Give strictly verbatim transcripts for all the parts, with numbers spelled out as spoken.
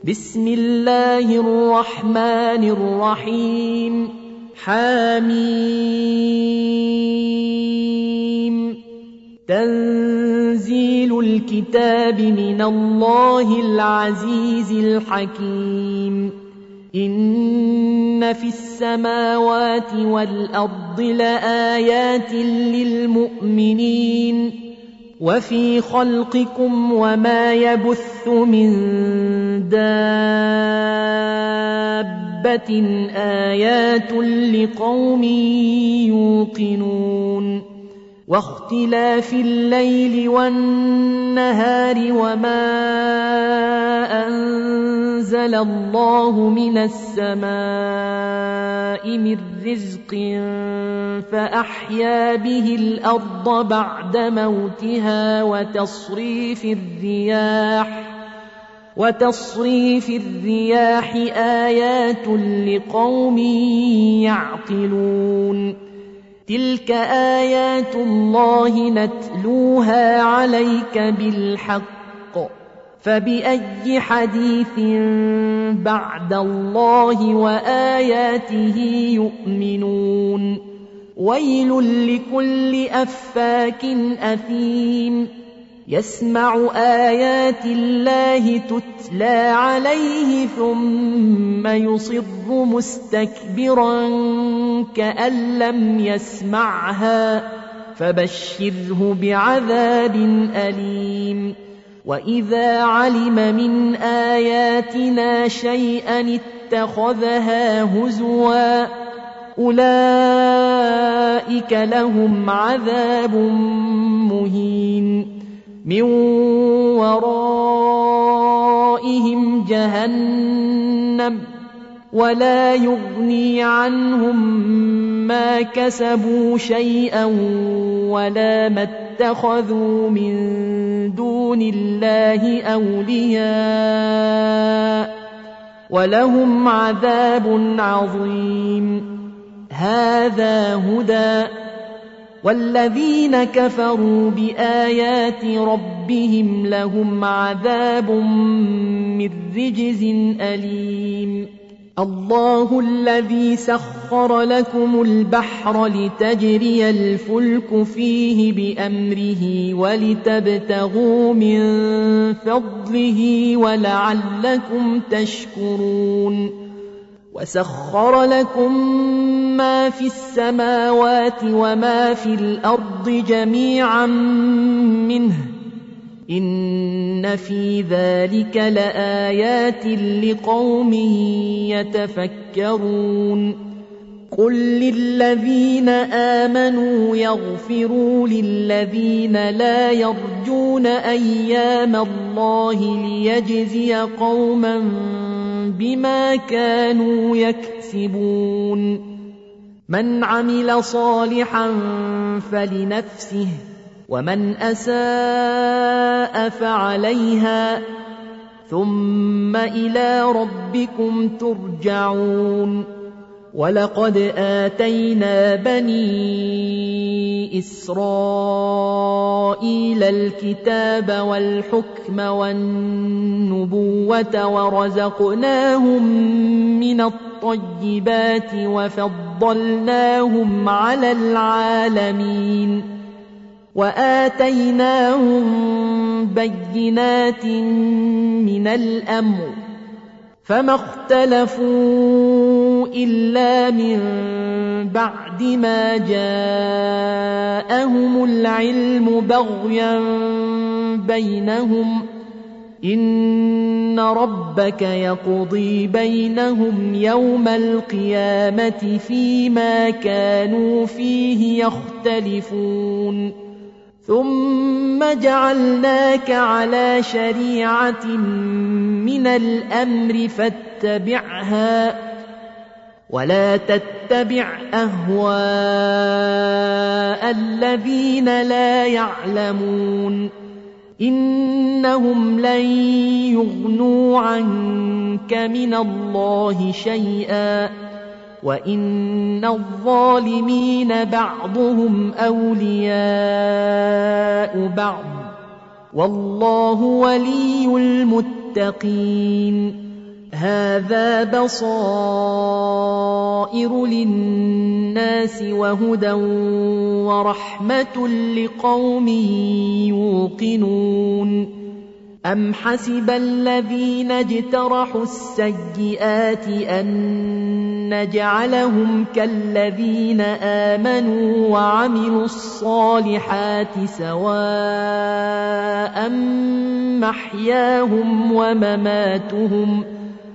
بسم الله الرحمن الرحيم حميم تنزيل الكتاب من الله العزيز الحكيم إن في السماوات والأرض لآيات للمؤمنين وفي خلقكم وما يبث من دابة آيات لقوم يوقنون واختلاف الليل والنهار وما أنزل الله من السماء من رزق فأحيا به الأرض بعد موتها وتصريف الرياح وتصريف الرياح آيات لقوم يعقلون تلك آيات الله نتلوها عليك بالحق فبأي حديث بعد الله وآياته يؤمنون ويل لكل أفاك أثيم يسمع آيات الله تتلى عليه ثم يصر مستكبرا كأن لم يسمعها فبشره بعذاب أليم وإذا علم من آياتنا شيئا اتخذها هزوا أولئك لهم عذاب مهين من ورائهم جهنم ولا يغني عنهم ما كسبوا شيئا ولا ما اتخذوا من دون الله أولياء ولهم عذاب عظيم هذا هدى والذين كفروا بآيات ربهم لهم عذاب من رجز أليم الله الذي سخر لكم البحر لتجري الفلك فيه بأمره ولتبتغوا من فضله ولعلكم تشكرون وسخر لكم ما في السماوات وما في الأرض جميعا منه إن في ذلك لآيات لقوم يتفكرون قل للذين آمنوا يغفروا للذين لا يرجون أيام الله ليجزي قوما بما كانوا يكسبون من عمل صالحا فلنفسه ومن أساء فعليها ثم إلى ربكم ترجعون ولقد آتينا بني إسرائيل الكتاب والحكم والنبوة ورزقناهم من الطيبات وفضلناهم على العالمين وآتيناهم بينات من الأمر فما اختلفوا إلا من بعد ما جاءهم العلم بغيا بينهم إن ربك يقضي بينهم يوم القيامة فيما كانوا فيه يختلفون ثم جعلناك على شريعة من الأمر فاتبعها ولا تتبع أهواء الذين لا يعلمون إنهم لن يغنوا عنك من الله شيئا وإن الظالمين بعضهم أولياء بعض والله ولي المتقين هذا بصائر للناس وهدى ورحمة لقوم يوقنون أم حسب الذين اجترحوا السيئات أن نجعلهم كالذين آمنوا وعملوا الصالحات سواء محياهم ومماتهم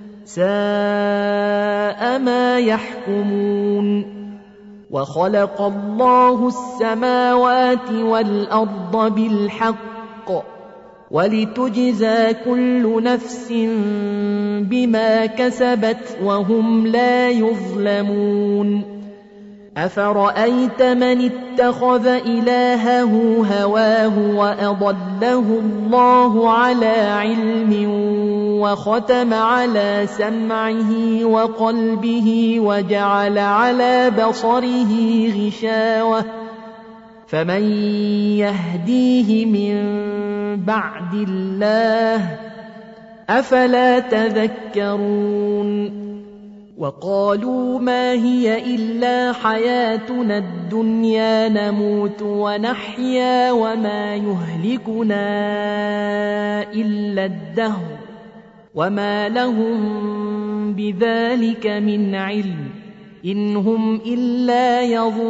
ساء ما يحكمون وخلق الله السماوات والأرض بالحق ولتجزى كل نفس بما كسبت وهم لا يظلمون أفرأيت من اتخذ إلهه هواه وأضله الله على علم وختم على سمعه وقلبه وجعل على بصره غشاوة فمن يهديه من بعد الله أفلا تذكرون وقالوا ما هي إلا حياتنا الدنيا نموت ونحيا وما يهلكنا إلا الدهر وما لهم بذلك من علم إن هم إلا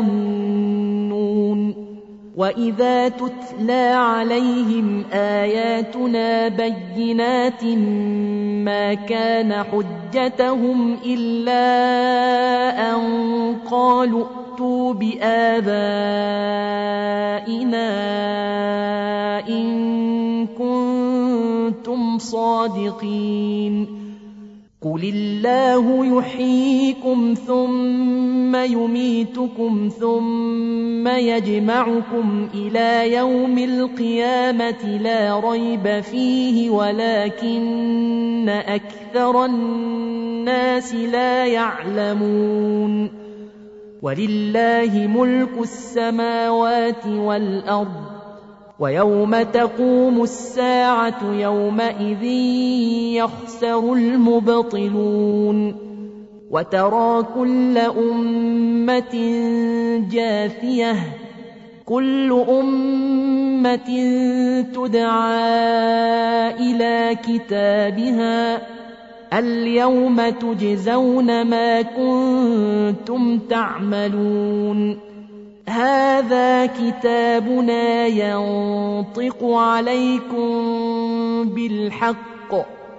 يظنون وإذا تتلى عليهم آياتنا بينات ما كان حجتهم إلا أن قالوا ائتوا بآبائنا إن كنتم صادقين قل الله يحييكم ثم يميتكم ثم يجمعكم إلى يوم القيامة لا ريب فيه ولكن أكثر الناس لا يعلمون ولله ملك السماوات والأرض ويوم تقوم الساعة يومئذ يخسر المبطلون وترى كل أمة جاثية كل أمة تدعى إلى كتابها اليوم تجزون ما كنتم تعملون هذا كتابنا ينطق عليكم بالحق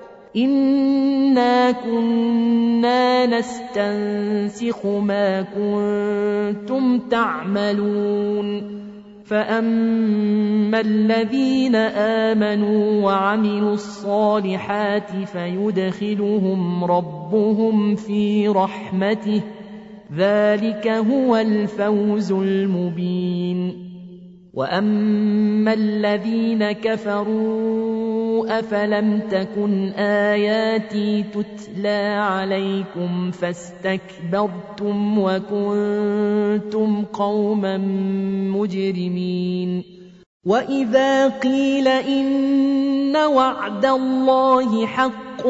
إنا كنا نستنسخ ما كنتم تعملون فأما الذين آمنوا وعملوا الصالحات فيدخلهم ربهم في رحمته ذلك هو الفوز المبين وأما الذين كفروا أفلم تكن آياتي تتلى عليكم فاستكبرتم وكنتم قوما مجرمين وإذا قيل إن وعد الله حق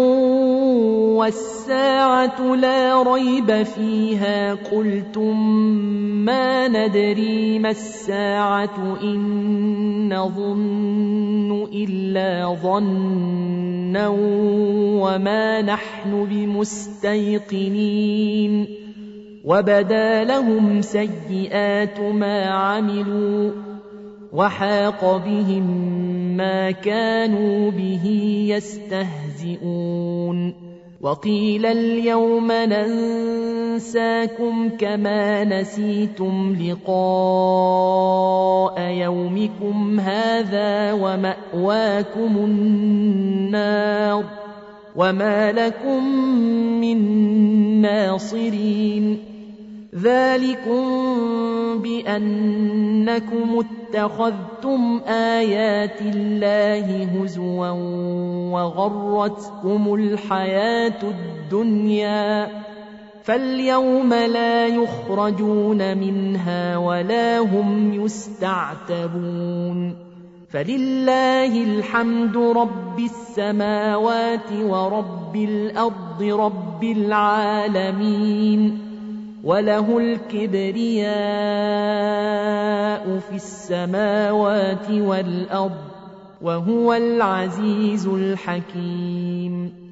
والساعة لا ريب فيها قلتم ما ندري ما الساعة إن نظن إلا ظنا وما نحن بمستيقنين وبدا لهم سيئات ما عملوا وحاق بهم ما كانوا به يستهزئون وقيل اليوم ننساكم كما نسيتم لقاء يومكم هذا ومأواكم النار وما لكم من ناصرين ذلكم بأنكم اتخذتم آيات الله هزوا وغرتكم الحياة الدنيا فاليوم لا يخرجون منها ولا هم يستعتبون فلله الحمد رب السماوات ورب الأرض رب العالمين وله الكبرياء في السماوات والأرض وهو العزيز الحكيم